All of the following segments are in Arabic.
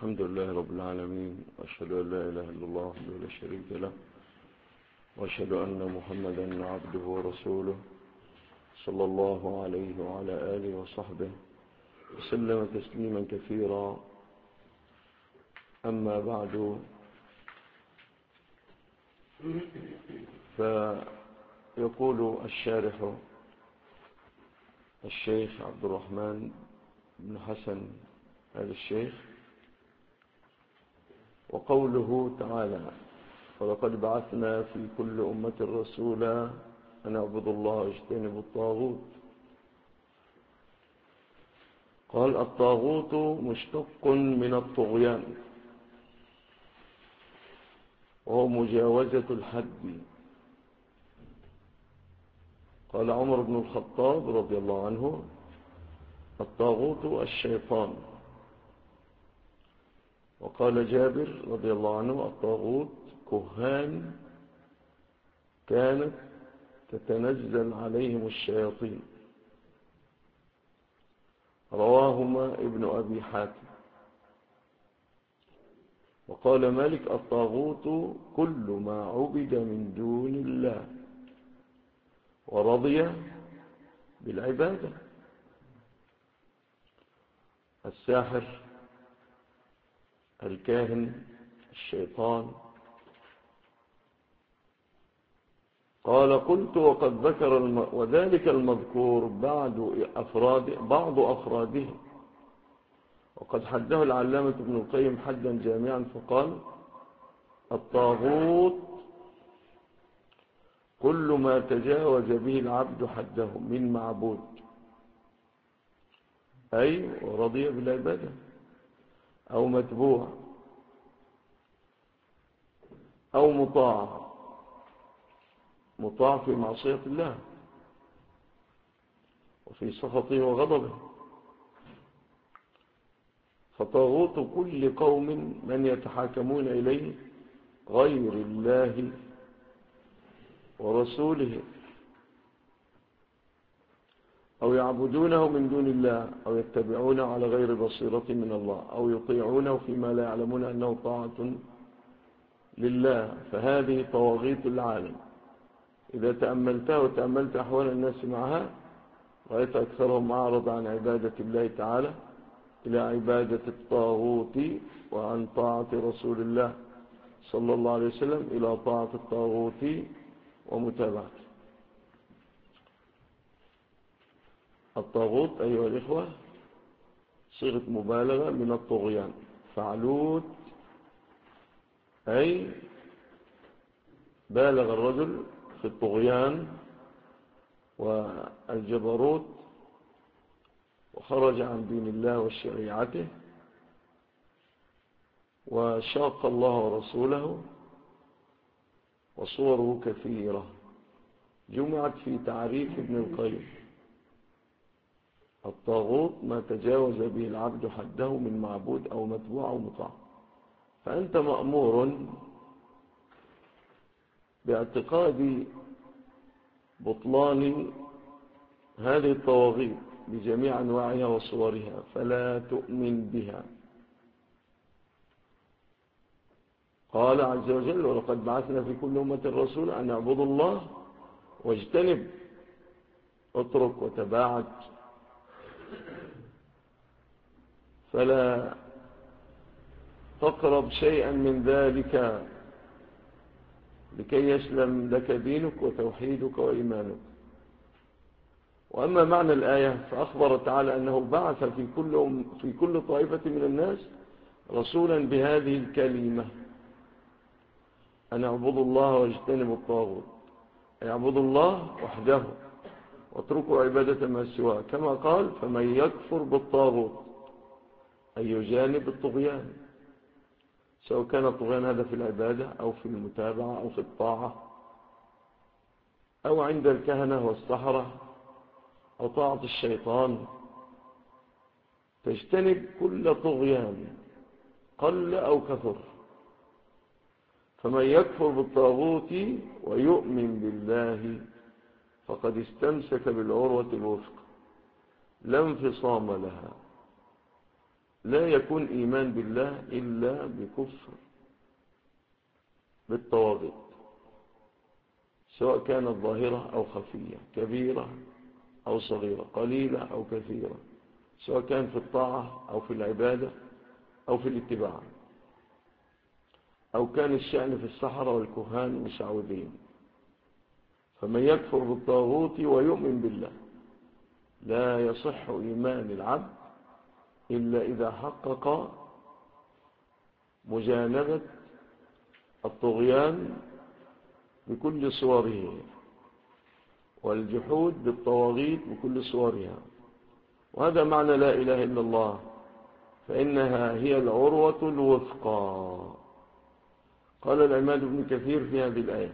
الحمد لله رب العالمين، وأشهد أن لا إله إلا الله وحده لا شريك له، وأشهد أن محمدا عبده ورسوله صلى الله عليه وعلى آله وصحبه وسلم تسليما كثيرا. أما بعد، فيقول الشارح الشيخ عبد الرحمن بن حسن آل الشيخ: وقوله تعالى: ولقد بعثنا في كل أمة رسولا أن اعبدوا الله واجتنبوا الطاغوت. قال: الطاغوت مشتق من الطغيان، وهو مجاوزة الحد. قال عمر بن الخطاب رضي الله عنه: الطاغوت الشيطان. وقال جابر رضي الله عنه: الطاغوت كهان كانت تتنزل عليهم الشياطين. رواهما ابن أبي حاتم. وقال مالك: الطاغوت كل ما عبد من دون الله ورضي بالعبادة. الساحر، الكاهن، الشيطان. قال: قلت: وقد ذكر وذلك المذكور بعض أفراده، وقد حده العلامة ابن القيم حدا جامعا فقال: الطاغوت كل ما تجاوز به العبد حده من معبود، أي ورضي بالعبادة، أو متبوع، أو مطاع في معصية الله وفي سخطه وغضبه. فطاغوت كل قوم من يتحاكمون إليه غير الله ورسوله، أو يعبدونه من دون الله، أو يتبعونه على غير بصيرة من الله، أو يطيعونه فيما لا يعلمون أنه طاعة لله. فهذه طواغيت العالم إذا تأملتها وتأملت أحوال الناس معها، رأيت أكثرهم أعرض عن عبادة الله تعالى إلى عبادة الطاغوت، وعن طاعة رسول الله صلى الله عليه وسلم إلى طاعة الطاغوت ومتابعته. الطاغوت أيها الإخوة صيغة مبالغة من الطغيان. فعلوت أي بالغ الرجل في الطغيان والجبروت، وخرج عن دين الله وشريعته، وشاق الله ورسوله. وصوره كثيرة جمعت في تعريف ابن القيم: الطاغوت ما تجاوز به العبد حده من معبود أو متبوع أو مطاع. فأنت مأمور باعتقاد بطلان هذه الطواغيت بجميع أنواعها وصورها، فلا تؤمن بها. قال عز وجل: ولقد بعثنا في كل أمة رسول أن اعبدوا الله واجتنب، اترك وتباعد. فلا تقرب شيئا من ذلك لكي يسلم لك دينك وتوحيدك وإيمانك. وأما معنى الآية فأخبر تعالى أنه بعث في كل طائفة من الناس رسولا بهذه الكلمة: أن اعبدوا الله واجتنبوا الطاغوت. اعبدوا الله وحده واتركوا عبادة ما سواه، كما قال: فمن يكفر بالطاغوت، أي يجانب الطغيان، سواء كان الطغيان هذا في العبادة أو في المتابعة أو في الطاعة أو عند الكهنة والسحرة أو طاعة الشيطان. تجتنب كل طغيان قل أو كثر. فمن يكفر بالطاغوت ويؤمن بالله فقد استمسك بالعروة الوثقى لا انفصام لها، لا يكون إيمان بالله إلا بكفر بالطواغيت، سواء كانت ظاهرة أو خفية، كبيرة أو صغيرة، قليلة أو كثيرة، سواء كان في الطاعة أو في العبادة أو في الاتباع، أو كان الشأن في السحرة والكهان المشعوذين. فمن يكفر بالطاغوت ويؤمن بالله لا يصح إيمان العبد إلا إذا حقق مجانبة الطغيان بكل صوره والجحود بالطواغيت بكل صورها. وهذا معنى لا إله إلا الله، فإنها هي العروة الوثقى. قال العماد بن كثير في هذه الآية: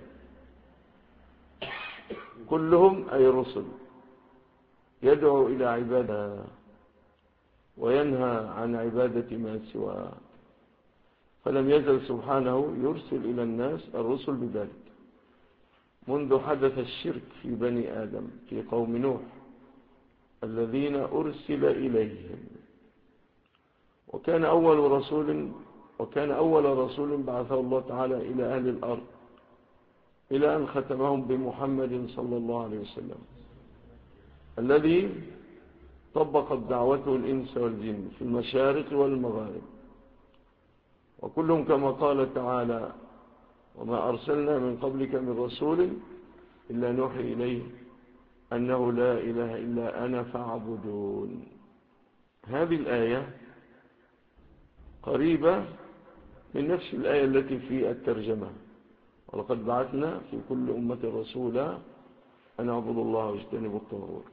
كلهم أي رسل يدعو إلى عبادة وينهى عن عبادة ما سواه، فلم يزل سبحانه يرسل إلى الناس الرسل بذلك منذ حدث الشرك في بني آدم في قوم نوح الذين أرسل إليهم. وكان أول رسول بعثه الله تعالى إلى أهل الأرض إلى أن ختمهم بمحمد صلى الله عليه وسلم الذي طبقت دعوته الإنس والجن في المشارق والمغارب، وكلهم كما قال تعالى: وما أرسلنا من قبلك من رسول إلا نوحي إليه أنه لا إله إلا أنا فاعبدون. هذه الآية قريبة من نفس الآية التي في الترجمة: ولقد بعثنا في كل أمة رسولا أن اعبدوا الله واجتنبوا الطاغوت.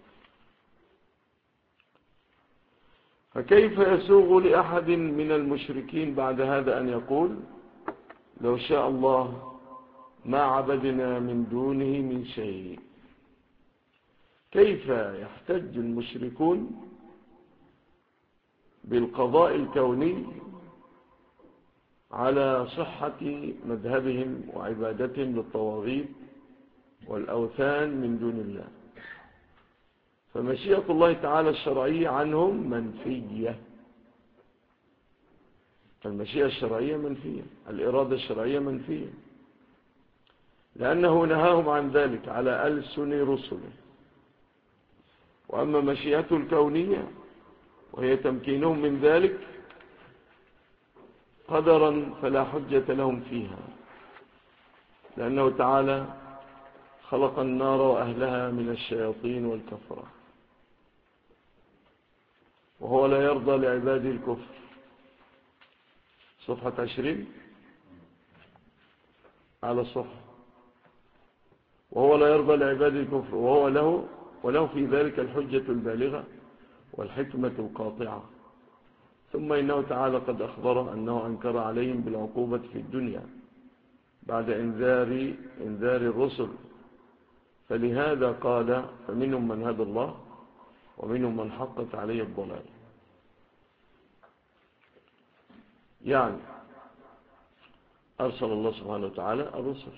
فكيف يسوغ لأحد من المشركين بعد هذا أن يقول: لو شاء الله ما عبدنا من دونه من شيء؟ كيف يحتج المشركون بالقضاء الكوني على صحة مذهبهم وعبادتهم للطواغيت والأوثان من دون الله؟ فمشيئة الله تعالى الشرعية عنهم منفية، المشيئة الشرعية منفية، الإرادة الشرعية منفية، لأنه نهاهم عن ذلك على ألسن رسله. وأما مشيئته الكونية وهي تمكينهم من ذلك قدرا فلا حجة لهم فيها، لأنه تعالى خلق النار وأهلها من الشياطين والكفرة، وهو لا يرضى لعباده الكفر. صفحة 20 على الصفحة: وهو لا يرضى لعباده الكفر وله في ذلك الحجة البالغة والحكمة القاطعة. ثم إنه تعالى قد أخبر أنه أنكر عليهم بالعقوبة في الدنيا بعد إنذار الرسل، فلهذا قال: فمنهم من هدى الله ومنهم من حقت عليه الضلال. يعني أرسل الله سبحانه وتعالى الرسل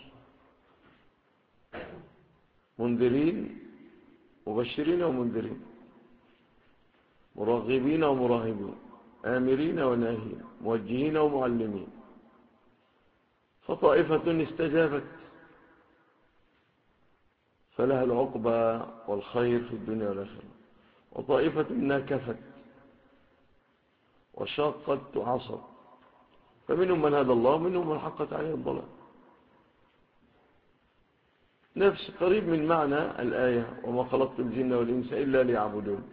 منذرين، مبشرين ومنذرين، مرغبين ومراهبين، آمرين وناهين، موجهين ومعلمين. فطائفة استجابت فلها العقبى والخير في الدنيا والآخرة، وطائفة ناكفت وشاقت وعصت، فمنهم من هدى الله ومنهم من حقت عليه الضلال. نفس قريب من معنى الآية: وما خلقت الجن والإنس إلا ليعبدون.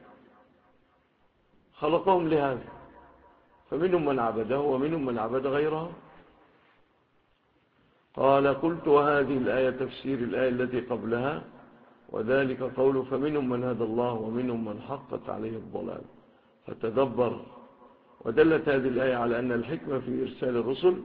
خلقهم لهذا، فمنهم من عبده ومنهم من عبد غيره. قال: قلت وهذه الآية تفسير الآية التي قبلها، وذلك قول فمنهم من هدى الله ومنهم من حقت عليه الضلال. فتدبر. ودلت هذه الآية على أن الحكمة في إرسال الرسل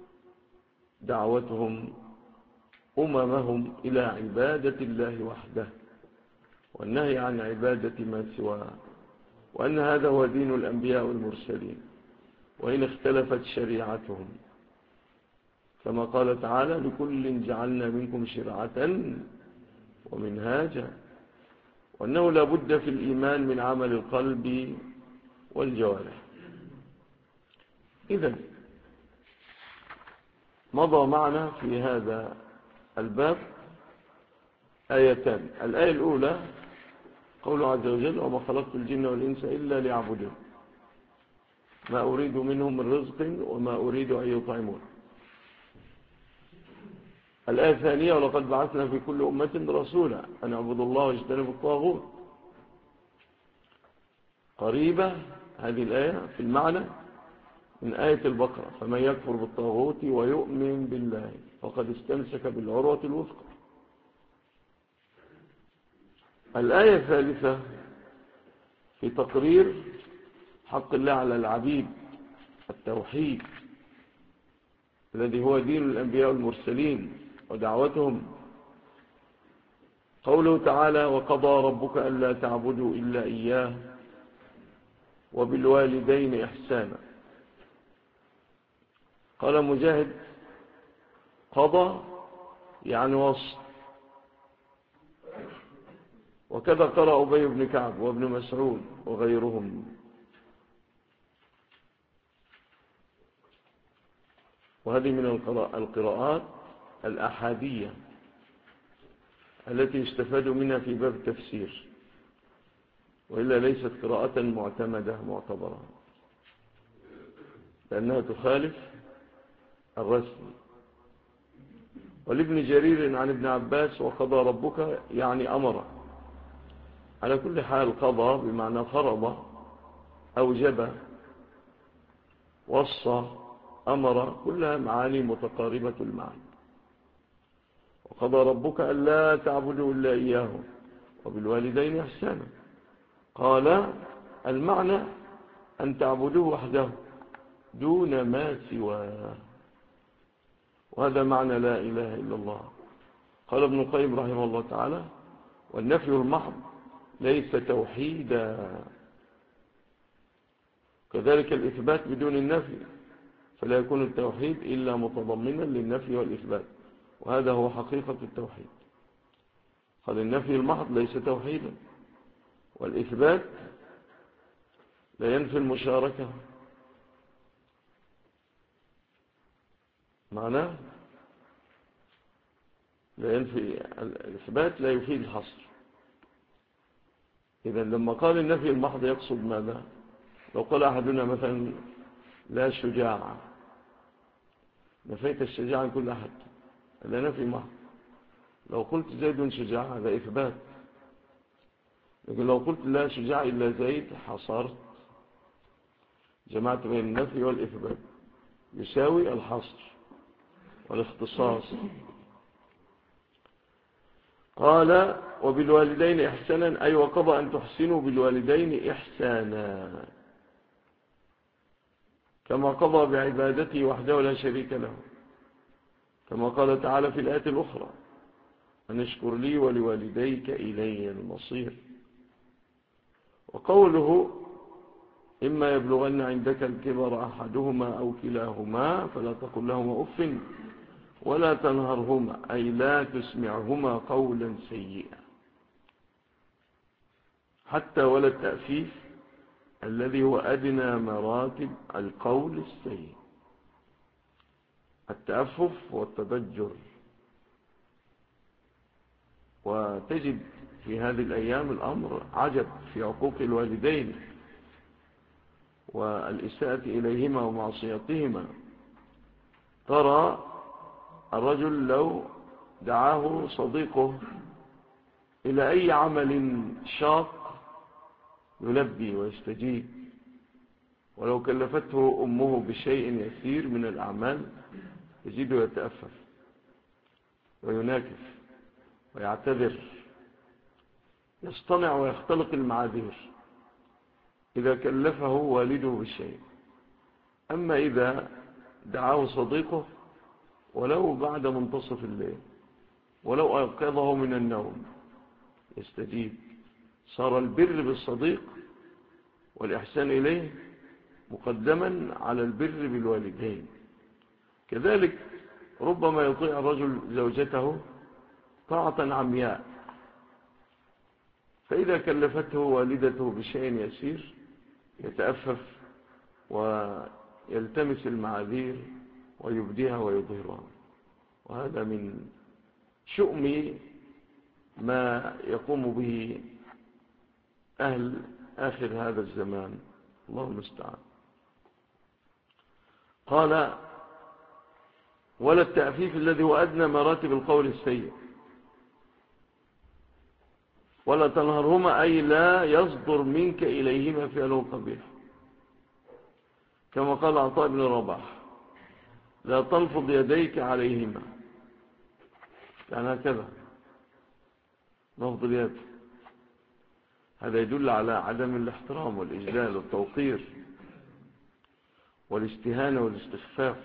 دعوتهم أممهم إلى عبادة الله وحده والنهي عن عبادة ما سواه، وأن هذا هو دين الأنبياء والمرسلين وإن اختلفت شريعتهم، كما قال تعالى: لكل جعلنا منكم شرعة ومنهاجا. وأنه لا بد في الإيمان من عمل القلب والجوارح. إذن مضى معنا في هذا الباب آيتان. الآية الأولى قوله عز وجل: وما خلقت الجن والإنس إلا ليعبدون ما أريد منهم من رزق وما أريد أن يطعمون. الآية الثانية: ولقد بعثنا في كل أمة رسولا أن اعبدوا الله واجتنبوا الطاغوت. قريبة هذه الآية في المعنى من آية البقرة: فمن يكفر بالطاغوت ويؤمن بالله فقد استمسك بالعروة الوثقى. الآية الثالثة في تقرير حق الله على العبيد، التوحيد الذي هو دين الأنبياء والمرسلين ودعوتهم. قوله تعالى: وقضى ربك ألا تعبدوا إلا إياه وبالوالدين إحسانا. قال مجاهد: قضى يعني وصف. وكذا قرأ أبي بن كعب وابن مسعود وغيرهم. وهذه من القراءات الأحادية التي استفاد منها في باب التفسير، وإلا ليست قراءة معتمدة معتبرة، لأنها تخالف الرسم. ولابن جرير عن ابن عباس: وقضى ربك يعني أمر. على كل حال قضى بمعنى فرض، أوجب، وصى، أمر، كلها معاني متقاربة المعنى. وقضى ربك ألا تعبدوا إلا إياه وبالوالدين إحسانا. قال: المعنى أن تعبدوه وحده دون ما سواه، وهذا معنى لا إله إلا الله. قال ابن القيم رحمه الله تعالى: والنفي المحض ليس توحيدا، كذلك الإثبات بدون النفي فلا يكون التوحيد إلا متضمنا للنفي والإثبات، وهذا هو حقيقة التوحيد. قال: النفي المحض ليس توحيدا، والإثبات لا ينفي المشاركة. معناه لا ينفي الإثبات، لا يفيد الحصر. إذن لما قال النفي المحض يقصد ماذا؟ لو قال أحدنا مثلا لا شجاعة، نفيت الشجاعة عن كل أحد، هذا نفي محض. لو قلت زيد شجاع هذا إثبات. لكن لو قلت لا شجاع إلا زيد حصرت، جمعت بين النفي والإثبات، يساوي الحصر والاختصاص. قال: وبالوالدين إحسانا، أي وقضى أن تحسنوا بالوالدين إحسانا كما قضى بعبادته وحده لا شريك له، كما قال تعالى في الآية الأخرى: أن اشكر لي ولوالديك إلي المصير. وقوله: إما يبلغن عندك الكبر أحدهما أو كلاهما فلا تقل لهما أف ولا تنهرهما، أي لا تسمعهما قولا سيئا، حتى ولا التأفيف الذي هو أدنى مراتب القول السيء. التأفف والتضجر. وتجد في هذه الأيام الأمر عجب في عقوق الوالدين والإساءة إليهما ومعصيتهما. ترى الرجل لو دعاه صديقه إلى أي عمل شاق يلبي ويستجيب، ولو كلفته أمه بشيء يسير من الأعمال يجده يتأفف ويناكف ويعتذر، يصطنع ويختلق المعاذير إذا كلفه والده بالشيء. أما إذا دعاه صديقه ولو بعد منتصف الليل، ولو أيقظه من النوم، يستجيب. صار البر بالصديق والإحسان إليه مقدما على البر بالوالدين. كذلك ربما يطيع الرجل زوجته طاعة عمياء، فإذا كلفته والدته بشيء يسير يتأفف يلتمس المعاذير ويبديها ويظهرها. وهذا من شؤم ما يقوم به أهل آخر هذا الزمان، الله المستعان. قال: ولا التأفيف الذي هو أدنى مراتب القول السيء، ولا تنهرهما أي لا يصدر منك إليهما فعله قبيح، كما قال عطاء بن رباح: لا تلفظ يديك عليهما، يعني هكذا نفض اليد. هذا يدل على عدم الاحترام والإجلال والتوقير والاستهانة والاستخفاف.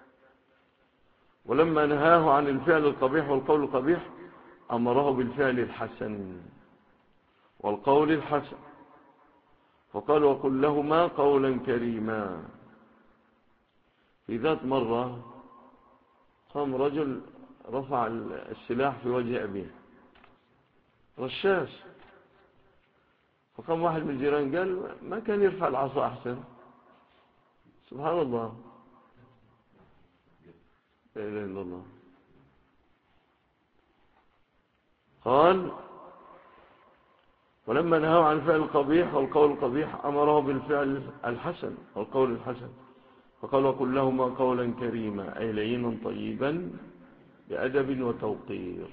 ولما نهاه عن الفعل القبيح والقول القبيح أمره بالفعل الحسن والقول الحسن، فقال: وقل لهما قولا كريما. في ذات مرة قام رجل رفع السلاح في وجه أبيه، رشاش، فقام واحد من الجيران قال: ما كان يرفع العصا أحسن؟ سبحان الله، لا إله إلا الله. قال: ولما نهاه عن فعل القبيح والقول القبيح أمره بالفعل الحسن والقول الحسن، فقال: وقل لهما قولا كريما، أي لينا طيبا بأدب وتوقير.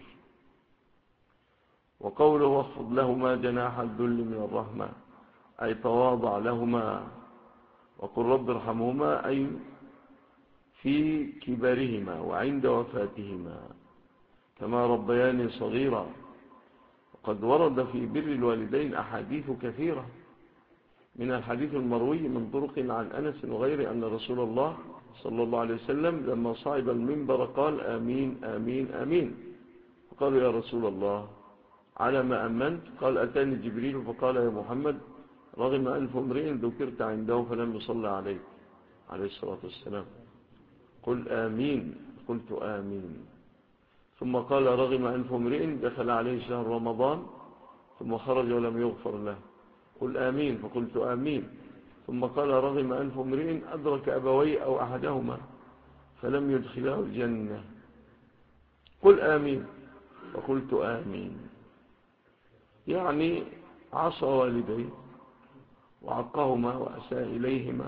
وقوله: واخفض لهما جناح الذل من الرحمة، أي تواضع لهما. وقل رب ارحمهما، أي في كبرهما وعند وفاتهما كما ربياني صغيرا. وقد ورد في بر الوالدين أحاديث كثيرة، من الحديث المروي من طرق عن أنس وغيره أن رسول الله صلى الله عليه وسلم لما صعد المنبر قال: آمين آمين آمين. فقالوا: يا رسول الله على ما أمنت؟ قال: أتاني جبريل فقال: يا محمد رغم أنف امرئ ذكرت عنده فلم يصلى عليك عليه الصلاة والسلام، قل آمين. قلت آمين. ثم قال: رغم أنف امرئ دخل عليه شهر رمضان ثم خرج ولم يغفر له، قل آمين. فقلت آمين. ثم قال: رغم أنف امرئ أدرك أبوي أو أحدهما فلم يدخله الجنة، قل آمين. فقلت آمين. يعني عصى والديه وعقهما وأساء إليهما،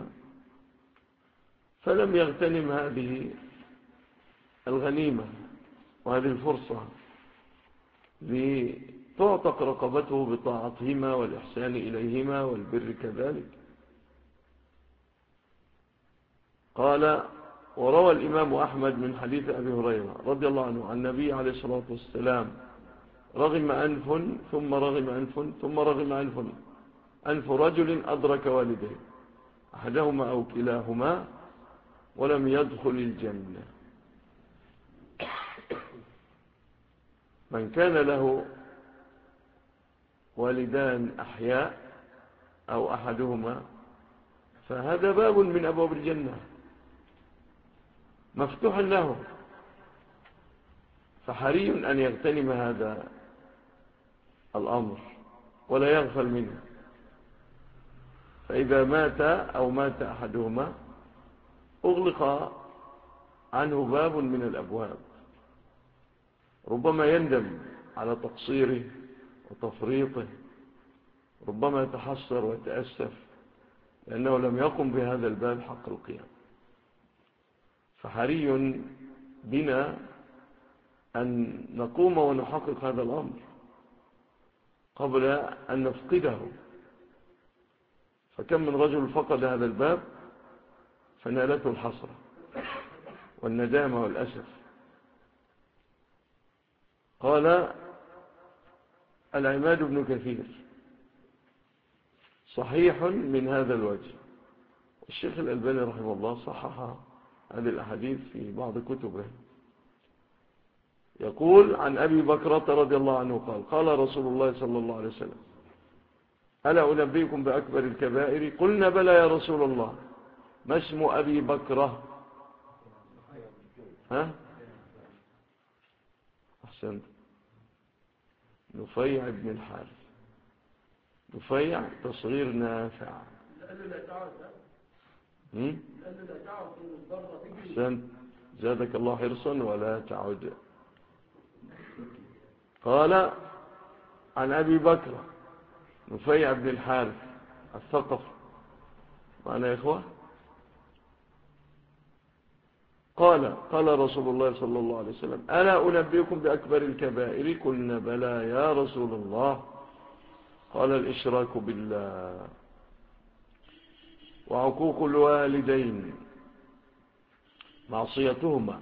فلم يغتنم هذه الغنيمة وهذه الفرصة لتعتق رقبته بطاعتهما والإحسان إليهما والبر كذلك. قال: وروى الإمام أحمد من حديث أبي هريرة رضي الله عنه عن النبي عليه الصلاة والسلام: رغم أنف ثم رغم أنف ثم رغم أنف، أنف رجل أدرك والديه أحدهما أو كلاهما ولم يدخل الجنة. من كان له والدان أحياء أو أحدهما فهذا باب من أبواب الجنة مفتوح له، فحري أن يغتنم هذا الأمر ولا يغفل منه. فإذا مات أو مات أحدهما أغلق عنه باب من الأبواب، ربما يندم على تقصيره وتفريطه، ربما يتحسر ويتأسف لأنه لم يقم بهذا الباب حق القيام. فحري بنا أن نقوم ونحقق هذا الأمر قبل أن نفقده. فكم من رجل فقد هذا الباب فنالته الحسرة والندامة والأسف. قال العماد بن كثير: صحيح من هذا الوجه. الشيخ الألباني رحمه الله صحح هذه الأحاديث في بعض كتبه. يقول عن أبي بكرة رضي الله عنه قال: قال رسول الله صلى الله عليه وسلم: ألا أنبئكم بأكبر الكبائر؟ قلنا: بلى يا رسول الله. ما اسم أبي بكرة؟ ها؟ أحسنت، نفيع بن الحارث. نفيع تصغير نافع. أحسنت، زادك الله حرصا ولا تعد. قال عن أبي بكر نفيع بن الحارث الثقف، معنا يا إخوة. قال رسول الله صلى الله عليه وسلم: ألا أنبئكم بأكبر الكبائر؟ قلنا بلى يا رسول الله. قال: الإشراك بالله، وعقوق الوالدين، معصيتهما،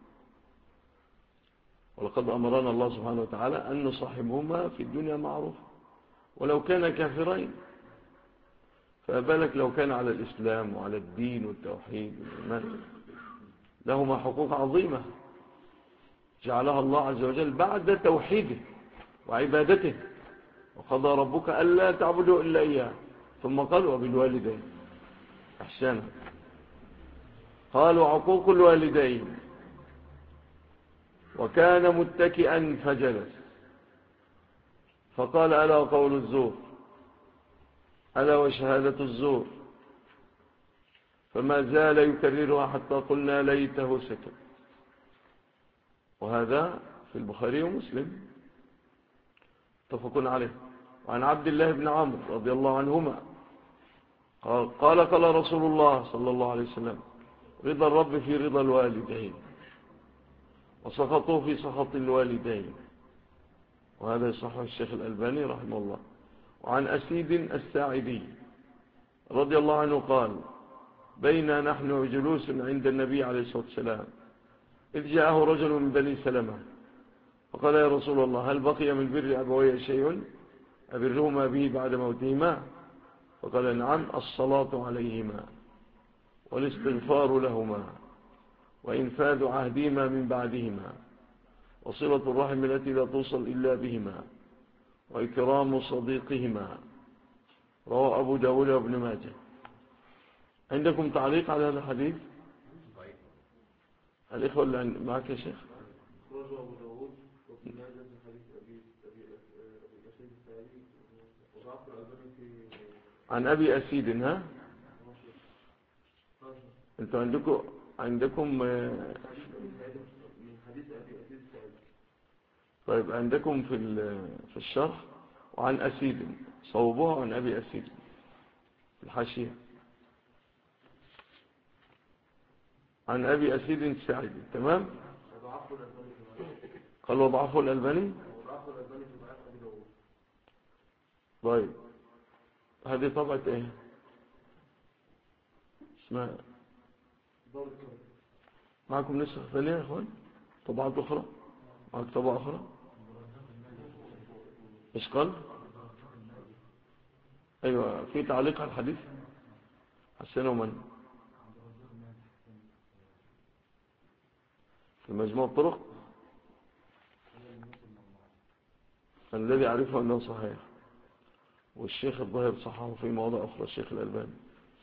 ولقد أمرنا الله سبحانه وتعالى أن نصاحبهما في الدنيا معروف ولو كان كافرين، فأبالك لو كان على الإسلام وعلى الدين والتوحيد والإيمان، لهما حقوق عظيمة جعلها الله عز وجل بعد توحيده وعبادته. وقضى ربك ألا تعبدوا إلا إياه، ثم قال: وبالوالدين إحسانا. قالوا: عقوق الوالدين. وكان متكئا فجلس، فقال: ألا وقول الزور، ألا وشهادة الزور، فما زال يكررها حتى قلنا ليته سكت. وهذا في البخاري ومسلم متفق عليه. وعن عبد الله بن عمرو رضي الله عنهما قال رسول الله صلى الله عليه وسلم: رضا الرب في رضا الوالدين، وسخطه في سخط الوالدين. وهذا يصحح الشيخ الألباني رحمه الله. وعن أسيد الساعدي رضي الله عنه قال: بينا نحن جلوس عند النبي عليه الصلاة والسلام إذ جاءه رجل من بني سلمة فقال: يا رسول الله، هل بقي من بر أبوي شيء أبرهما به بعد موتهما؟ فقال: نعم، الصلاة عليهما، والاستغفار لهما، وإنفاذ عهدهما من بعدهما، وصلة الرحم التي لا توصل إلا بهما، وإكرام صديقهما. رواه أبو داود وابن ماجه. عندكم تعليق على هذا الحديث؟ الإخوة اللي معك يا شيخ؟ أبو داود وابن ماجه من حديث أبي أسيد الساعدي، وضعف الألباني في عن أبي أسيد. ها؟ أنتوا عندكم من حديث أبي أسيد الساعدي. طيب، عندكم في الشرح وعن أسيد، صوبوها عن أبي أسيد في الحاشية، عن أبي أسيد الساعدي. تمام؟ قال: وضعفه الألباني. طيب، هذه طبعة ايه؟ اسمها معكم نسخة ثانية يا اخوان؟ طبعات اخرى؟ معك طبعة اخرى؟ ايش قال؟ ايوه، في تعليق على الحديث حسنه من في مجموع الطرق الذي أعرفه أنه صحيح، والشيخ الظاهر صححه في مواضع أخرى الشيخ الألباني.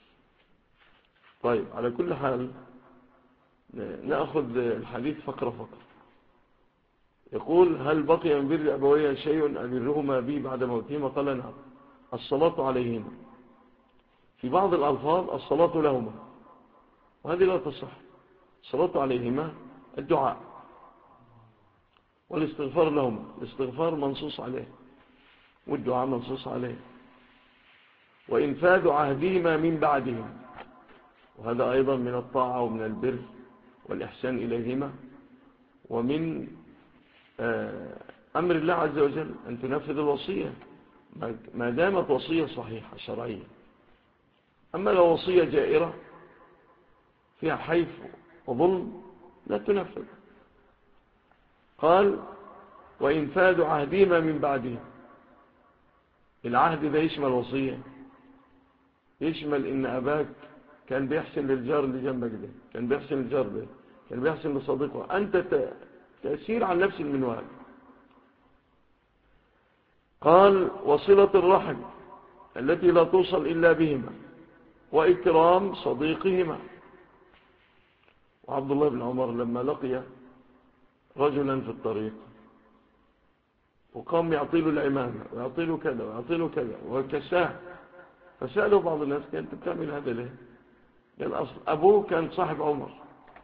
طيب، على كل حال نأخذ الحديث فقرة فقرة. يقول: هل بقي من بر أبوي شيء أبرهما به بعد موتهما؟ قال: نعم، الصلاة عليهما. في بعض الألفاظ الصلاة لهما، وهذه لا تصح. الصلاة عليهما الدعاء، والاستغفار لهما، الاستغفار منصوص عليه، والدعاء منصوص عليه، وإنفاذ عهدهما من بعدهم، وهذا أيضا من الطاعة ومن البر والإحسان إليهما، ومن أمر الله عز وجل أن تنفذ الوصية ما دامت وصية صحيحة شرعية. أما لو وصية جائرة فيها حيف وظلم لا تنفذ. قال: وإنفاذ عهدهما من بعدهم. العهد ده يشمل وصية، يشمل إن أباك كان بيحسن للجار اللي جنبك ده، كان بيحسن للجار ده، كان بيحسن لصديقه، أنت تأثير عن نفس المنوال. قال: وصلة الرحم التي لا توصل إلا بهما، وإكرام صديقهما. وعبد الله بن عمر لما لقي رجلا في الطريق وقام يعطيله العمامة ويعطيله كذا ويعطيله كذا وكساه، فسأله بعض الناس: كنت بتعمل هذا ليه؟ كان أبوه كان صاحب عمر.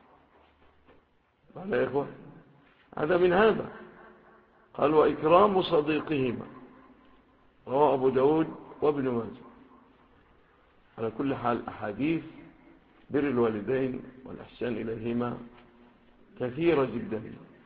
قال يا إخوة هذا من هذا. قال وإكرام صديقهما، رواه أبو داود وابن ماجه. على كل حال أحاديث بر الوالدين والإحسان إليهما كثيرة جدا.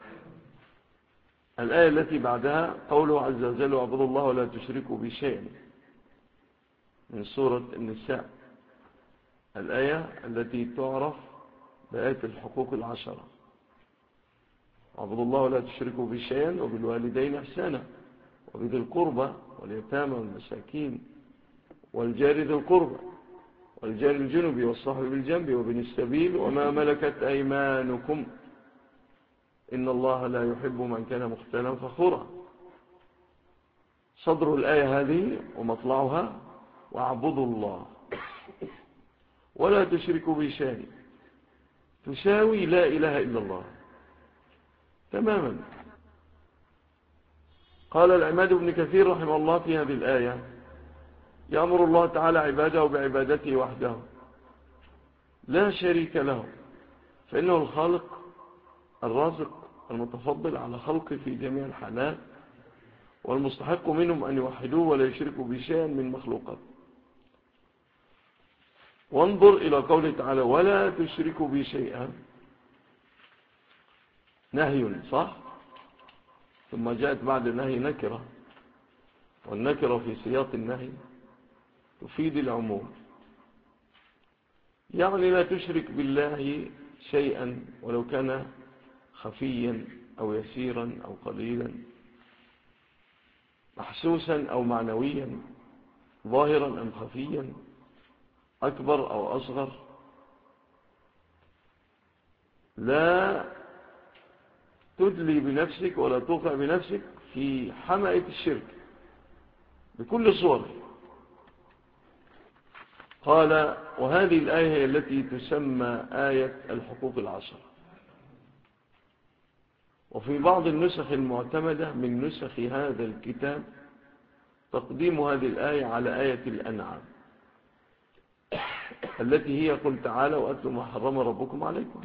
الآية التي بعدها قوله عز وجل واعبدوا الله ولا تشركوا به شيئا، من سورة النساء، الآية التي تعرف بآية الحقوق العشرة. واعبدوا الله ولا تشركوا به شيئا وبالوالدين إحسانا وبذي القربى واليتامى والمساكين والجار ذي القربى والجار الجنب والصاحب بالجنب وابن السبيل وما ملكت أيمانكم إن الله لا يحب من كان مختالا فخورا. صدر الآية هذه ومطلعها واعبدوا الله ولا تشركوا به شيئا تساوي لا إله إلا الله تماما. قال العماد بن كثير رحمه الله في هذه الآية يأمر الله تعالى عباده بعبادته وحده لا شريك له، فإنه الخالق الرازق المتفضل على خلقه في جميع الحالات، والمستحق منهم أن يوحدوه ولا يشركوا بشيئا من مخلوقات. وانظر إلى قوله تعالى ولا تشركوا بشيئا، نهي صح، ثم جاءت بعد النهي نكرة، والنكرة في سياق النهي تفيد العموم. يعني لا تشرك بالله شيئا ولو كان خفيا أو يسيرا أو قليلا، محسوسا أو معنويا، ظاهرا أم خفيا، أكبر أو أصغر. لا تدلي بنفسك ولا توقع بنفسك في حمأة الشرك بكل صوره. قال وهذه الآية هي التي تسمى آية الحقوق العشر. وفي بعض النسخ المعتمدة من نسخ هذا الكتاب تقديم هذه الآية على آية الأنعام التي هي قل تعالى وأتلوا ما حرم ربكم عليكم،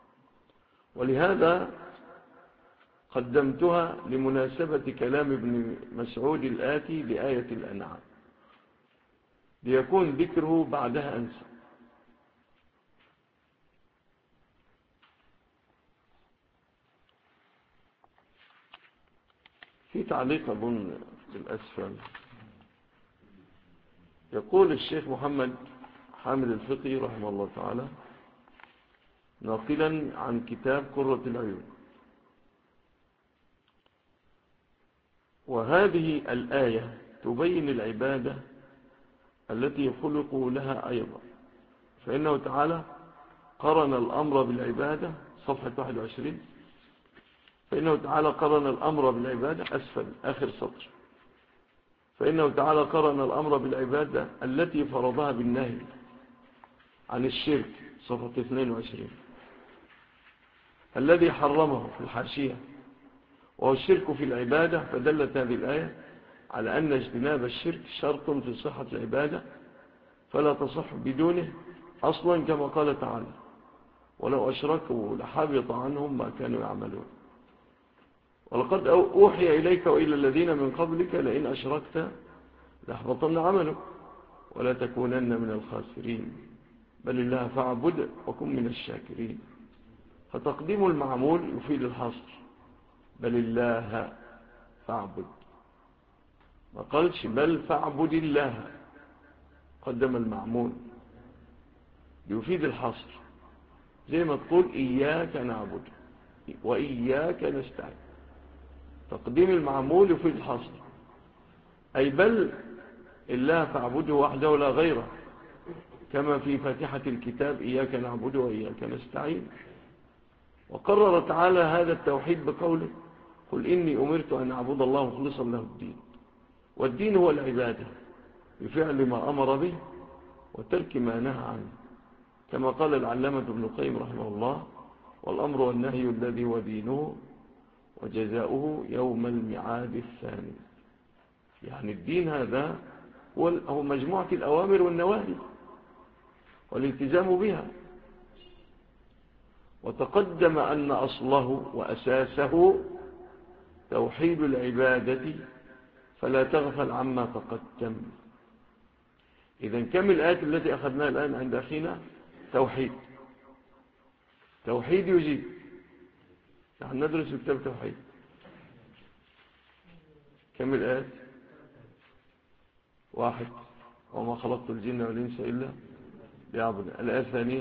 ولهذا قدمتها لمناسبة كلام ابن مسعود الآتي لآية الأنعام ليكون ذكره بعدها أنسى. في تعليق أظن في الأسفل يقول الشيخ محمد حامد الفقي رحمه الله تعالى ناقلا عن كتاب قرة العيون: وهذه الآية تبين العبادة التي خلقوا لها أيضا، فإنه تعالى قرن الأمر بالعبادة، صفحة 21، فإنه تعالى قرن الأمر بالعبادة أسفل آخر سطر، فإنه تعالى قرن الأمر بالعبادة التي فرضها بالنهي عن الشرك، صفحة 22، الذي حرمه في الحاشية وهو الشرك في العبادة. فدلت هذه الآية على أن اجتناب الشرك شرط في صحة العبادة فلا تصح بدونه أصلا، كما قال تعالى ولو أشركوا لحبط عنهم ما كانوا يعملون، ولقد أوحي إليك وإلى الذين من قبلك لئن أشركت لأحبطن عملك ولا تكونن من الخاسرين بل الله فاعبد وكن من الشاكرين. فتقديم المعمول يفيد الحصر، بل الله فاعبد، ما قالش بل فاعبد الله، قدم المعمول يفيد الحصر، زي ما تقول إياك نعبد وإياك نستعين. تقديم المعمول يفيد الحصر، أي بل الله فاعبده وحده لا غيره، كما في فاتحة الكتاب إياك نعبد وإياك نستعين. وقرر تعالى هذا التوحيد بقوله قل إني أمرت أن أعبد الله مخلصا له الدين، والدين هو العبادة بفعل ما أمر به وترك ما نهى عنه، كما قال العلامة ابن القيم رحمه الله والأمر والنهي الذي هو دينه وجزاؤه يوم الميعاد الثاني. يعني الدين هذا هو مجموعة الأوامر والنواهي، والالتزام بها. وتقدم أن أصله وأساسه توحيد العبادة، فلا تغفل عما تقدم. إذن كم الآيات التي أخذناها الآن عند أخينا؟ توحيد يجيب. نحن ندرس كتاب توحيد. كم الآيات؟ 1 وما خلقت الجن والإنس إلا ليعبدون. الآية الثانية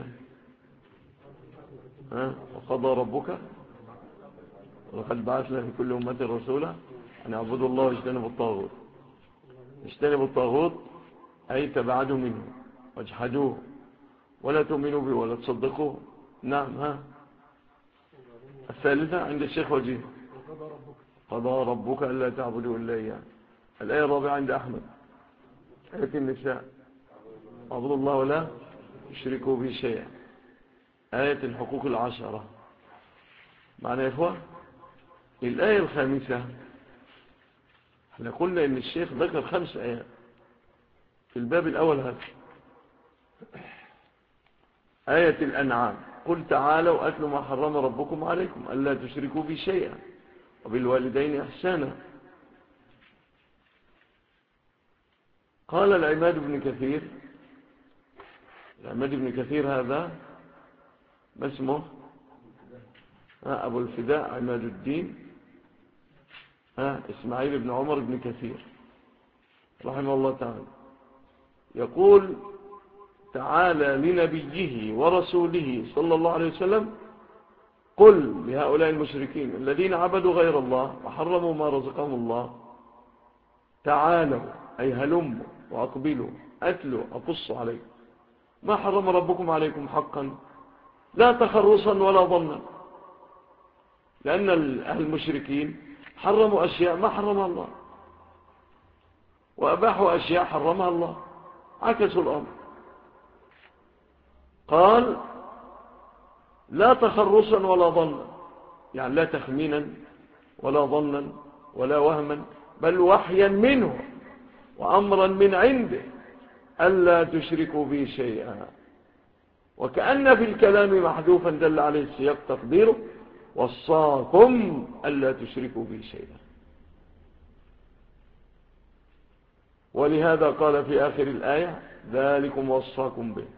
وقضى ربك ولقد بعثنا في كل أمة رسولا أن يعبدوا الله واجتنبوا الطاغوت. اجتنبوا الطاغوت أي تبعدوا منه واجحدوه ولا تؤمنوا به ولا تصدقوه. نعم. الثالثة عند الشيخ وجيه قضى ربك ألا تعبدوا إلا إياه. الآية الرابعة عند أحمد آية النساء اعبدوا الله ولا يشركوا به شيئا. آية الحقوق 10. معنى يا إخوة الآية الخامسة احنا قلنا إن الشيخ ذكر 5 آيات في الباب الأول هذا. آية الأنعام قل تعالوا أتلوا ما حرم ربكم عليكم ألا تشركوا به شيئا وبالوالدين إحسانا. قال العماد بن كثير هذا ما اسمه؟ أبو الفداء عماد الدين إسماعيل بن عمر بن كثير رحمه الله تعالى يقول تعالى لنبيه ورسوله صلى الله عليه وسلم قل لهؤلاء المشركين الذين عبدوا غير الله وحرموا ما رزقهم الله تعالوا أي هلموا وأقبلوا أتلوا أقصوا عليكم ما حرم ربكم عليكم حقا لا تخرصا ولا ظنا. لأن المشركين حرموا أشياء ما حرمها الله وأباحوا أشياء حرمها الله، عكسوا الأمر. قال لا تخرصا ولا ظنا، يعني لا تخمينا ولا ظنا ولا وهما، بل وحيا منه وأمرا من عنده ألا تشركوا به شيئا. وكأن في الكلام محذوفا دل عليه السياق تقديره وصاكم ألا تشركوا به شيئا. ولهذا قال في آخر الآية ذلكم وصاكم به.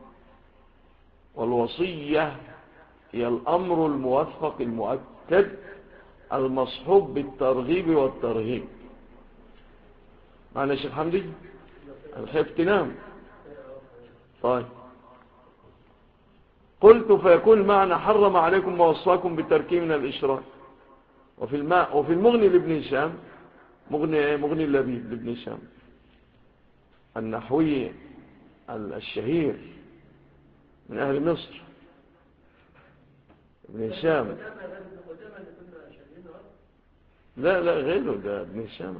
والوصية هي الأمر الموثق المؤكد المصحوب بالترغيب والترهيب. معنى الشيخ حمدي الخيف تنام. طيب قلت فيكون معنى حرم عليكم ما وصاكم بالتركيب من الإشراك. وفي المغني لابن هشام مغني اللبيب لابن هشام النحوي الشهير من أهل مصر ابن هشام. لا غيره، ده ابن هشام.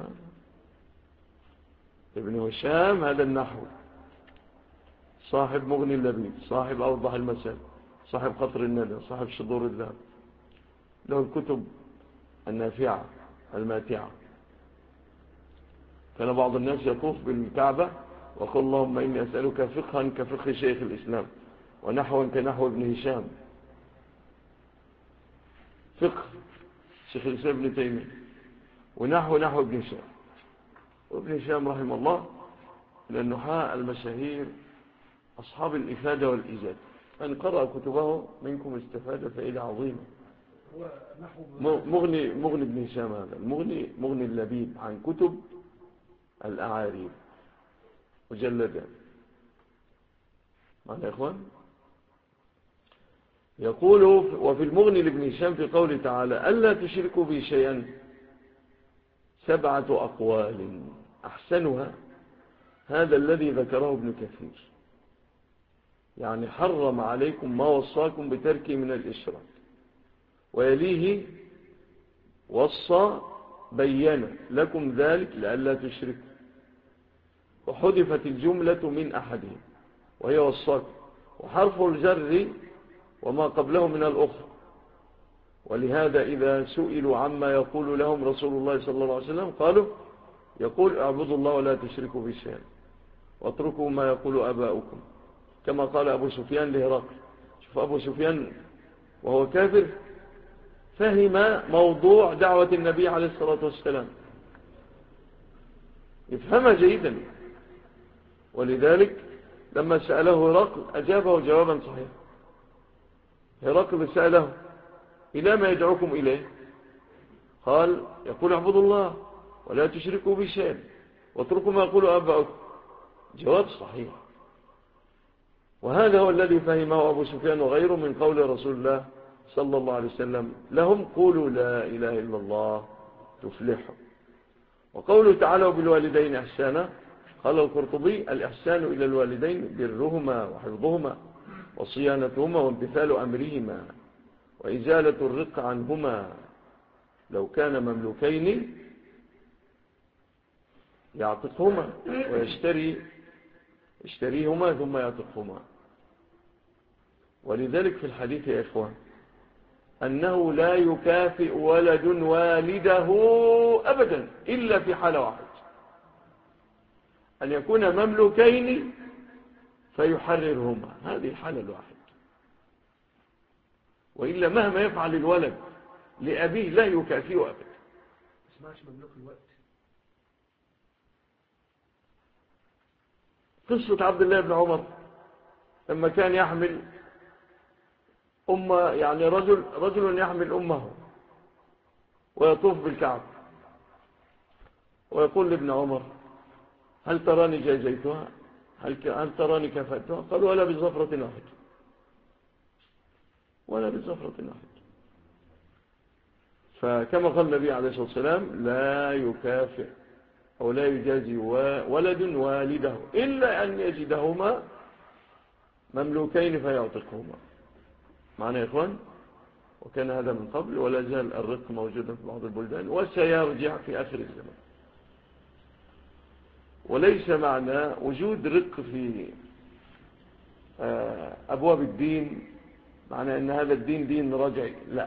ابن هشام هذا النحوي صاحب مغني اللبيب، صاحب أوضح المسائل، صاحب قطر الندى، صاحب شضور الذهب، له الكتب النافعة الماتعة. كان بعض الناس يطوف بالكعبة وقال اللهم إني أسألك فقها كفقه شيخ الإسلام ونحوا كنحو ابن هشام. فقه شيخ الإسلام ابن تيمية ونحو ابن هشام. وابن هشام رحمه الله من النحاة المشاهير أصحاب الإفادة والإيجاد. من قرأ كتبه منكم استفاد فائدة عظيمة. مغني ابن هشام هذا مغني اللبيب عن كتب الأعاريب مجلدا. معنى يا إخوان يقول وفي المغني لابن هشام في قوله تعالى ألا تشركوا بي شيئا 7 أقوال أحسنها هذا الذي ذكره ابن كثير، يعني حرم عليكم ما وصاكم بترك من الإشراك، ويليه وصى بين لكم ذلك لألا تشركوا، وحذفت الجملة من أحدهم وهي وصاكم، وحرف الجر وما قبله من الأخرى. ولهذا إذا سئلوا عما يقول لهم رسول الله صلى الله عليه وسلم قالوا يقول اعبدوا الله ولا تشركوا به شيئا واتركوا ما يقول آباؤكم كما قال أبو سفيان لهرقل. شوف أبو سفيان وهو كافر فهم موضوع دعوة النبي عليه الصلاة والسلام، يفهمها جيدا، ولذلك لما سأله هرقل أجابه جوابا صحيحا. هرقل سأله: إلى ما يدعوكم إليه؟ قال: يقول اعبدوا الله ولا تشركوا به شيئا واتركوا ما يقول آباؤكم. جواب صحيح. وهذا هو الذي فهمه أبو سفيان وغيره من قول رسول الله صلى الله عليه وسلم لهم: قولوا لا إله إلا الله تفلحوا. وقوله تعالى: وبالوالدين إحسانا، قال القرطبي: الإحسان إلى الوالدين برهما وحفظهما وصيانتهما وامتثال أمرهما وإزالة الرق عنهما. لو كان مملوكين يعتقهما ويشتريهما ثم يعتقهما. ولذلك في الحديث يا إخوان أنه لا يكافئ ولد والده أبدا إلا في حالة واحدة: أن يكون مملوكين فيحررهما. هذه الحالة الواحدة. وإلا مهما يفعل الولد لأبيه لا يكافئه أبدا. اسمعش مملوك الوقت. قصة عبد الله بن عمر لما كان يحمل يعني رجل يحمل أمه ويطوف بالكعبة ويقول لابن عمر: هل تراني جازيتها؟ هل تراني كفأتها؟ قال: ولا بزفرة واحدة، ولا بزفرة واحدة. فكما قال النبي عليه الصلاة والسلام: لا يكافئ أو لا يجازي ولد والده إلا أن يجدهما مملوكين فيعتقهما. معنا يا إخوان؟ وكان هذا من قبل، ولا زال الرق موجودا في بعض البلدان وسيرجع في آخر الزمن. وليس معنى وجود رق في أبواب الدين معنى أن هذا الدين دين رجعي، لا.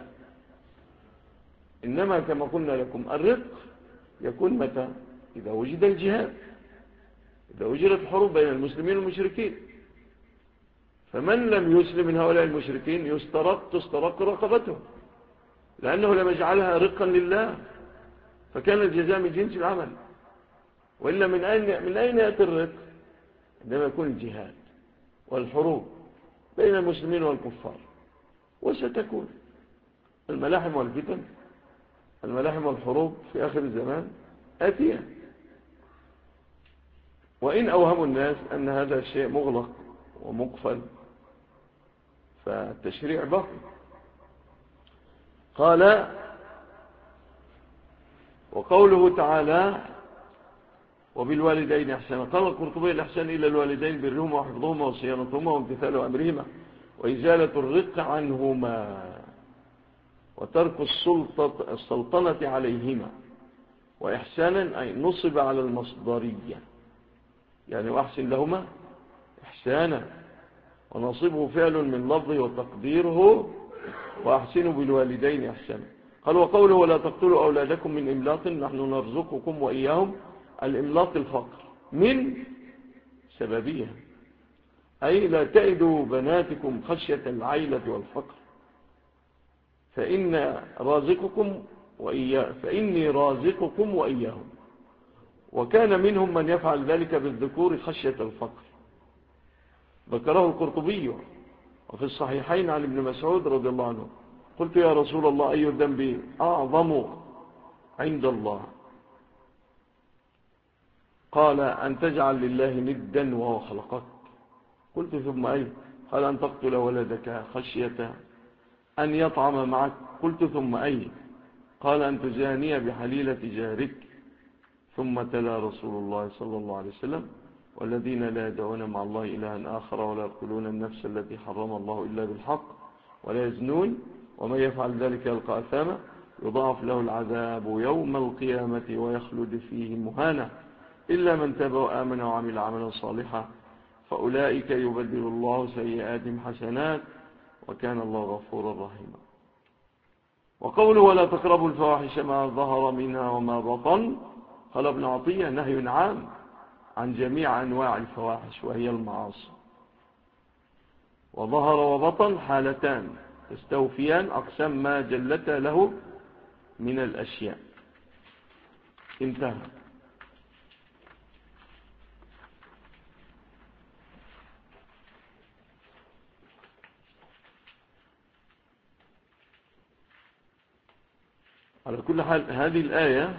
إنما كما قلنا لكم الرق يكون متى؟ إذا وجد الجهاد، إذا وجدت الحروب بين المسلمين والمشركين. فمن لم يسلم من هؤلاء المشركين تسترق رقبته، لأنه لم يجعلها رقا لله، فكان الجزاء من جنس العمل. وإلا من أين يأتي الرق؟ عندما يكون الجهاد والحروب بين المسلمين والكفار. وستكون الملاحم والفتن، الملاحم والحروب في آخر الزمان آتية. وإن أوهم الناس أن هذا الشيء مغلق ومقفل فالتشريع باقي. قال: وقوله تعالى: وبالوالدين إحسانا، قال القرطبي: الإحسان إلى الوالدين برهما وحفظهما وصيانتهما وامتثال أمرهما وإزالة الرق عنهما وترك السلطنة عليهما. وإحسانا أي نصب على المصدرية، يعني وأحسن لهما إحسانا، ونصبه فعل من لفظه وتقديره وأحسنوا بالوالدين إحسانا. قال: وقوله: ولا تقتلوا أولادكم من إملاق نحن نرزقكم وإياهم. الإملاق الفقر من سببية، أي لا تأدوا بناتكم خشية العيلة والفقر، فإني رازقكم وإياهم. وكان منهم من يفعل ذلك بالذكور خشية الفقر. ذكره القرطبي وفي الصحيحين عن ابن مسعود رضي الله عنه: قلت: يا رسول الله، أي الذنب أعظم عند الله؟ قال: أن تجعل لله ندا وهو خلقك. قلت: ثم أي؟ قال: أن تقتل ولدك خشية أن يطعم معك. قلت: ثم أي؟ قال: أن تزاني بحليلة جارك. ثم تلا رسول الله صلى الله عليه وسلم: والذين لا يدعون مع الله إلها آخر ولا يقتلون النفس التي حرم الله إلا بالحق ولا يزنون ومن يفعل ذلك يلقى أثاما يضاعف له العذاب يوم القيامة ويخلد فيه مهانا إلا من تاب وآمن وعمل عملا صالحا فأولئك يبدل الله سيئاتهم حسنات وكان الله غفورا رحيما. وقوله: ولا تقربوا الفواحش ما ظهر منها وما بطن، قال ابن عطية: نهي عام عن جميع أنواع الفواحش وهي المعاصي. وظهر وبطن حالتان تستوفيان أقسام ما جلت له من الأشياء. انتهى. على كل حال هذه الآية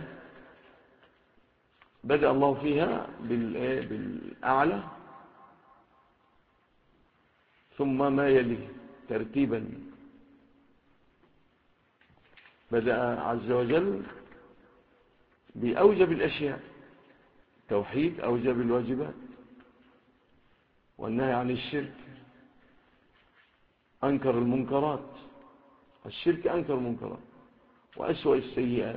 بدأ الله فيها بالأعلى ثم ما يليه ترتيبا. بدأ عز وجل بأوجب الأشياء، توحيد، أوجب الواجبات، والنهي عن الشرك، أنكر المنكرات. الشرك أنكر المنكرات وأسوأ السيئات.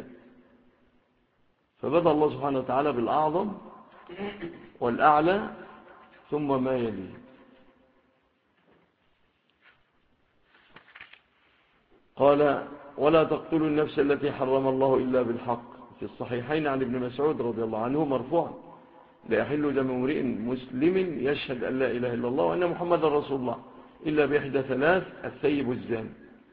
فبدأ الله سبحانه وتعالى بالأعظم والأعلى ثم ما يليه. قال ولا تقتلوا النفس التي حرم الله إلا بالحق. في الصحيحين عن ابن مسعود رضي الله عنه مرفوعا لا يحل دم امرئ مسلم يشهد أن لا إله إلا الله وأن محمد رسول الله إلا بإحدى ثلاث: الثيب الزاني،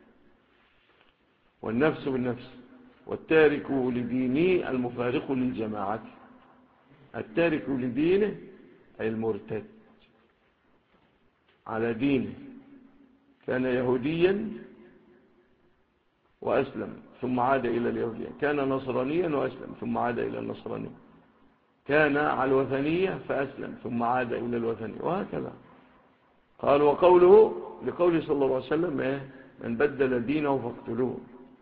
والنفس بالنفس، والتارك لدينه المفارق للجماعة. التارك لدينه أي المرتد على دينه، كان يهوديا وأسلم ثم عاد إلى اليهودية، كان نصرانيا وأسلم ثم عاد إلى النصرانية، كان على الوثنية فأسلم ثم عاد إلى الوثنية، وهكذا. قال وقوله لقوله صلى الله عليه وسلم من بدل دينه فاقتلوه.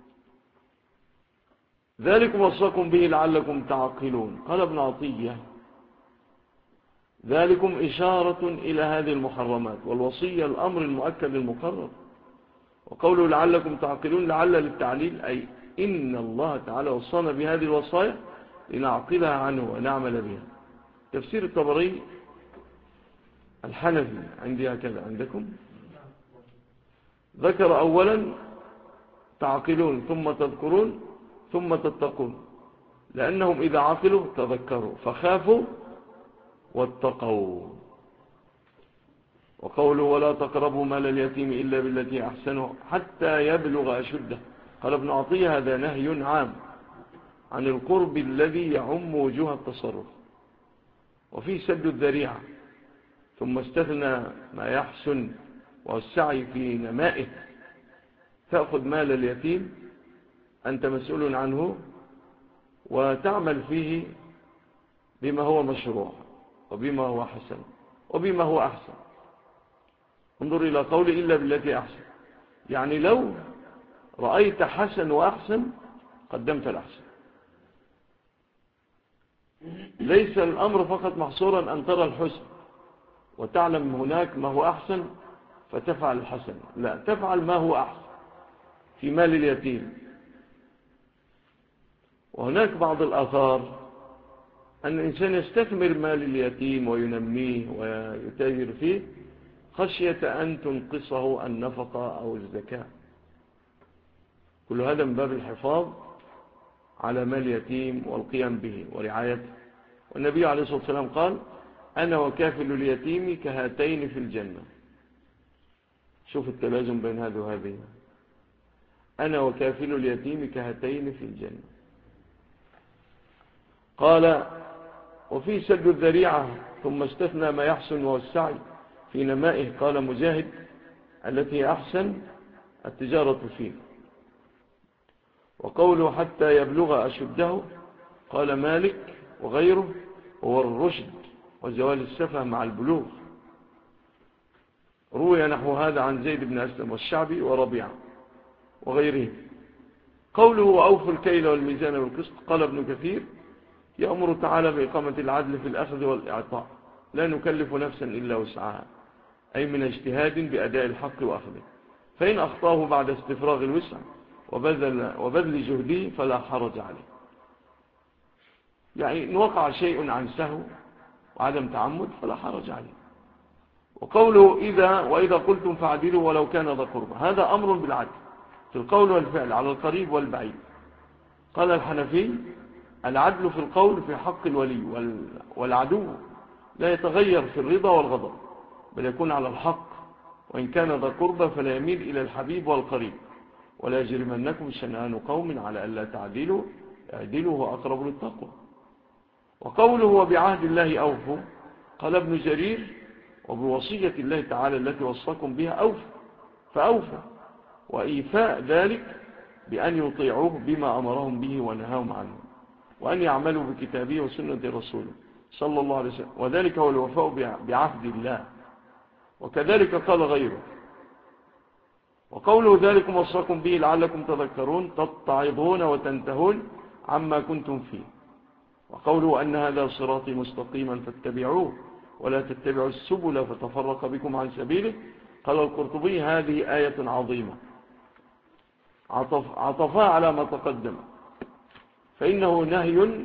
ذلكم وصاكم به لعلكم تعقلون. قال ابن عطية ذلكم إشارة إلى هذه المحرمات، والوصية الأمر المؤكد المقرر. وقوله لعلكم تعقلون لعل للتعليل، أي إن الله تعالى وصانا بهذه الوصايا لنعقلها عنه ونعمل بها. تفسير الطبري الحنفي عندي هكذا، عندكم ذكر أولا تعقلون ثم تذكرون ثم تتقون، لأنهم إذا عقلوا تذكروا فخافوا واتقوا. وقوله ولا تقربوا مال اليتيم إلا بالتي أحسنه حتى يبلغ أشده. قال ابن عطية هذا نهي عام عن القرب الذي يعم وجوه التصرف، وفيه سد الذريعة، ثم استثنى ما يحسن والسعي في نمائه. تأخذ مال اليتيم أنت مسؤول عنه وتعمل فيه بما هو مشروع وبما هو حسن وبما هو أحسن. انظر إلى قول إلا بالتي أحسن، يعني لو رأيت حسن وأحسن قدمت الأحسن. ليس الأمر فقط محصورا أن ترى الحسن وتعلم هناك ما هو أحسن فتفعل الحسن، لا، تفعل ما هو أحسن في مال اليتيم. وهناك بعض الآثار أن الإنسان يستثمر مال اليتيم وينميه ويتاجر فيه خشية أن تنقصه النفقة أو الزكاة. كل هذا من باب الحفاظ على مال اليتيم والقيام به ورعايته. والنبي عليه الصلاة والسلام قال أنا وكافل اليتيم كهاتين في الجنة. شوف التلازم بين هذا وهذه. أنا وكافل اليتيم كهاتين في الجنة. قال وفي سد الذريعة ثم استثنى ما يحسن والسعي في نمائه. قال مجاهد التي أحسن التجارة فيه. وقوله حتى يبلغ أشده قال مالك وغيره هو الرشد وزوال السفه مع البلوغ. روي نحو هذا عن زيد بن أسلم والشعبي وربيعة وغيره. قوله وأوفوا الكيل والميزان والقسط. قال ابن كثير يأمر تعالى بإقامة العدل في الأخذ والإعطاء، لا نكلف نفسا إلا وسعها، أي من اجتهاد بأداء الحق وأخذه، فإن أخطاه بعد استفراغ الوسع وبذل جهده فلا حرج عليه. يعني إن وقع شيء عن سهو وعدم تعمد فلا حرج عليه. وقوله وإذا قلتم فعدلوا ولو كان ذا قربى، هذا أمر بالعدل في القول والفعل على القريب والبعيد. قال الحنفي العدل في القول في حق الولي والعدو لا يتغير في الرضا والغضب، بل يكون على الحق وإن كان ذا قربى فلا يميل إلى الحبيب والقريب. ولا يجرمنكم شنآن قوم على ألا تعدلوا اعدلوا هو أقرب للتقوى. وقوله وبعهد الله أوفوا، قال ابن جرير وبوصية الله تعالى التي وصاكم بها أوفوا، فأوفوا، وإيفاء ذلك بأن يطيعوه بما أمرهم به ونهاهم عنه، وأن يعملوا بكتابه وسنة رسوله صلى الله عليه وسلم، وذلك هو الوفاء بعهد الله. وكذلك قال غيره. وقوله ذلكم وصاكم به لعلكم تذكرون تتعظون وتنتهون عما كنتم فيه. وقوله أن هذا صراطي مستقيما فاتبعوه ولا تتبعوا السبل فتفرق بكم عن سبيله. قال القرطبي هذه آية عظيمة عطفها على ما تقدم، فإنه نهى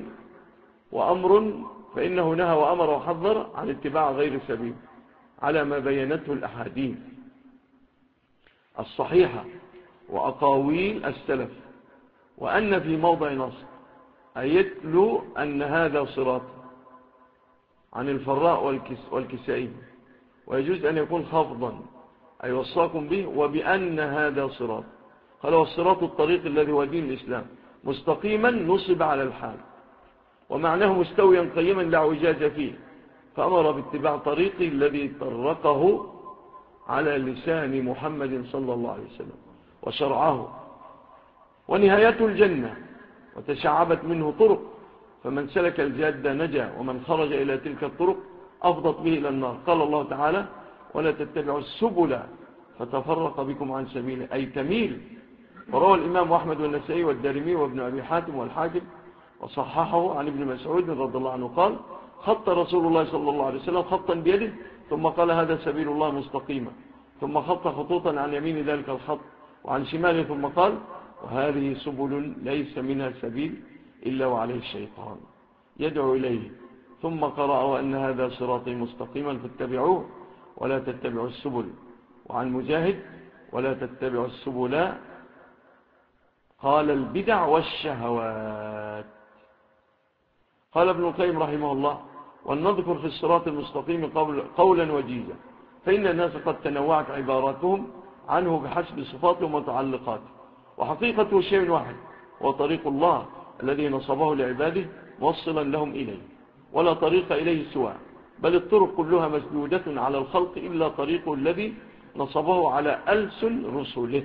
وأمر وحذر عن اتباع غير سبيل على ما بينته الأحاديث الصحيحة وأقاويل السلف. وأن في موضع نص أيتلو أن هذا صراط عن الفراء والكسائي، ويجوز أن يكون خفضا أي وصاكم به وبأن هذا صراط. قال والصراط الطريق الذي هو دين الإسلام مستقيما نصب على الحال، ومعناه مستويا قيما لا اعوجاج فيه، فأمر باتباع طريقه الذي طرقه على لسان محمد صلى الله عليه وسلم وشرعه. ونهايته الجنة وتشعبت منه طرق، فمن سلك الجادة نجا، ومن خرج إلى تلك الطرق أفضت به إلى النار. قال الله تعالى ولا تتبعوا السبل فتفرق بكم عن سبيله أي تميل. وروى الإمام أحمد والنسائي والدارمي وابن أبي حاتم والحاكم وصححه عن ابن مسعود رضي الله عنه قال خط رسول الله صلى الله عليه وسلم خطا بيده ثم قال هذا سبيل الله مستقيما، ثم خط خطوطا عن يمين ذلك الخط وعن شماله، ثم قال وهذه سبل ليس منها سبيل إلا وعليه الشيطان يدعو إليه، ثم قرأ وأن هذا صراطي مستقيما فاتبعوه ولا تتبعوا السبل. وعن مجاهد ولا تتبعوا السبل قال البدع والشهوات. قال ابن القيم رحمه الله ولنذكر في الصراط المستقيم قولا وجيزا، فإن الناس قد تنوعت عباراتهم عنه بحسب صفاتهم ومتعلقاته، وحقيقته شيء واحد وطريق الله الذي نصبه لعباده موصلا لهم إليه، ولا طريق إليه سواه، بل الطرق كلها مسدودة على الخلق إلا طريق الذي نصبه على ألسن رسوله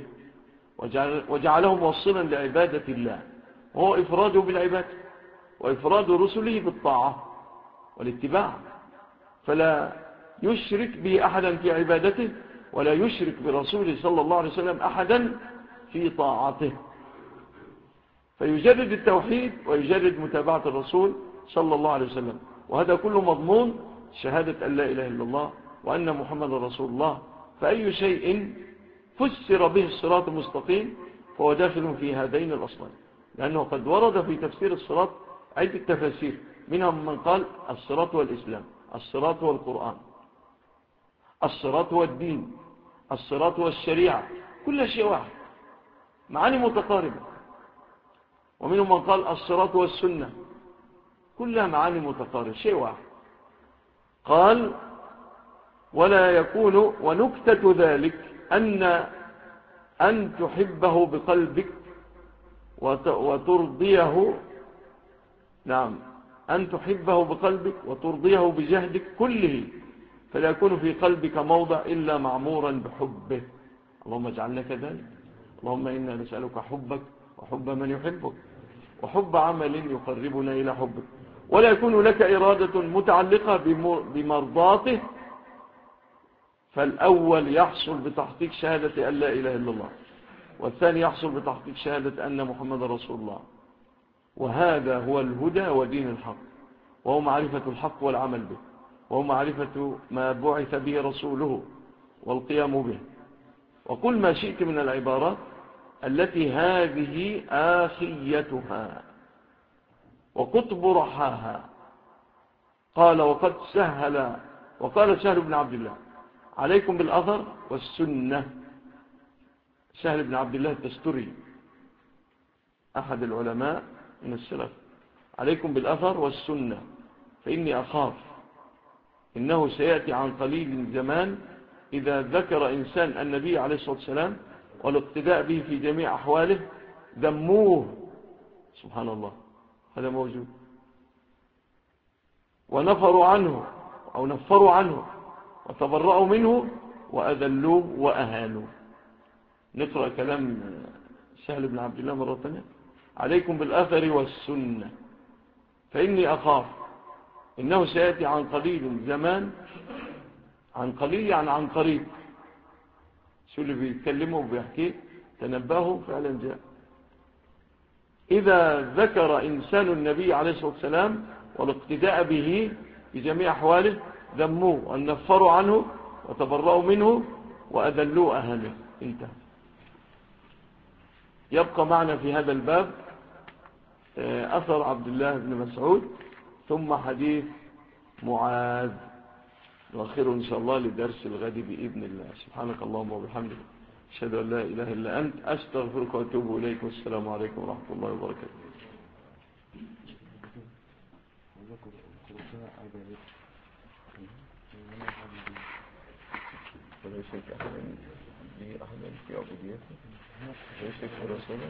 وجعله موصلا لعبادة الله، وهو إفراده بالعبادة وإفراد رسله بالطاعة والاتباع، فلا يشرك به أحدا في عبادته ولا يشرك برسوله صلى الله عليه وسلم أحدا في طاعته، فيجرد التوحيد ويجرد متابعة الرسول صلى الله عليه وسلم. وهذا كله مضمون شهادة أن لا إله إلا الله وأن محمد رسول الله. فأي شيء فسر به الصراط المستقيم فهو داخل في هذين الأصلين، لأنه قد ورد في تفسير الصراط عدة تفاسير، منهم من قال الصراط والإسلام، الصراط والقرآن، الصراط والدين، الصراط والشريعة، كل شيء واحد، معاني متقاربة. ومنهم من قال الصراط والسنة، كلها معاني متقاربة، شيء واحد. قال ولا يكون ونكتة ذلك أن تحبه بقلبك وترضيه، نعم، أن تحبه بقلبك وترضيه بجهدك كله، فلا يكون في قلبك موضع إلا معمورا بحبه. اللهم اجعلنا كذلك. اللهم إنا نسألك حبك وحب من يحبك وحب عمل يقربنا إلى حبك. ولا يكون لك إرادة متعلقة بمرضاته، فالأول يحصل بتحقيق شهادة أن لا إله إلا الله، والثاني يحصل بتحقيق شهادة أن محمد رسول الله. وهذا هو الهدى ودين الحق، وهو معرفة الحق والعمل به، وهو معرفة ما بعث به رسوله والقيام به. وقل ما شئت من العبارات التي هذه آخيتها وقطب رحاها. قال وقال سهل بن عبد الله عليكم بالأثر والسنة. سهل بن عبد الله التستري أحد العلماء من السلف، عليكم بالأثر والسنة، فإني أخاف إنه سيأتي عن قليل زمان إذا ذكر إنسان النبي عليه الصلاة والسلام والاقتداء به في جميع أحواله ذموه، سبحان الله، هذا موجود، ونفروا عنه أو نفروا عنه وتبرأوا منه وأذلوه وأهانوه. نقرأ كلام سهل بن عبد الله مرة ثانية: عليكم بالأثر والسنة فإني أخاف إنه سيأتي عن قليل زمان، عن قليل يعني عن قريب، شو اللي بيتكلمه وبيحكيه تنبهوا فعلا جاء. إذا ذكر إنسان النبي عليه الصلاة والسلام والاقتداء به في جميع أحواله ذموه ونفروا عنه وتبرأوا منه وأذلوه أهانوه. انتهى. يبقى معنا في هذا الباب أثر عبد الله بن مسعود ثم حديث معاذ، نؤخره إن شاء الله لدرس الغد بإذن الله. سبحانك اللهم وبحمدك أشهد أن لا إله إلا أنت أستغفرك وأتوب إليك، والسلام عليكم ورحمة الله وبركاته. في عبوديته ويشرك برسوله.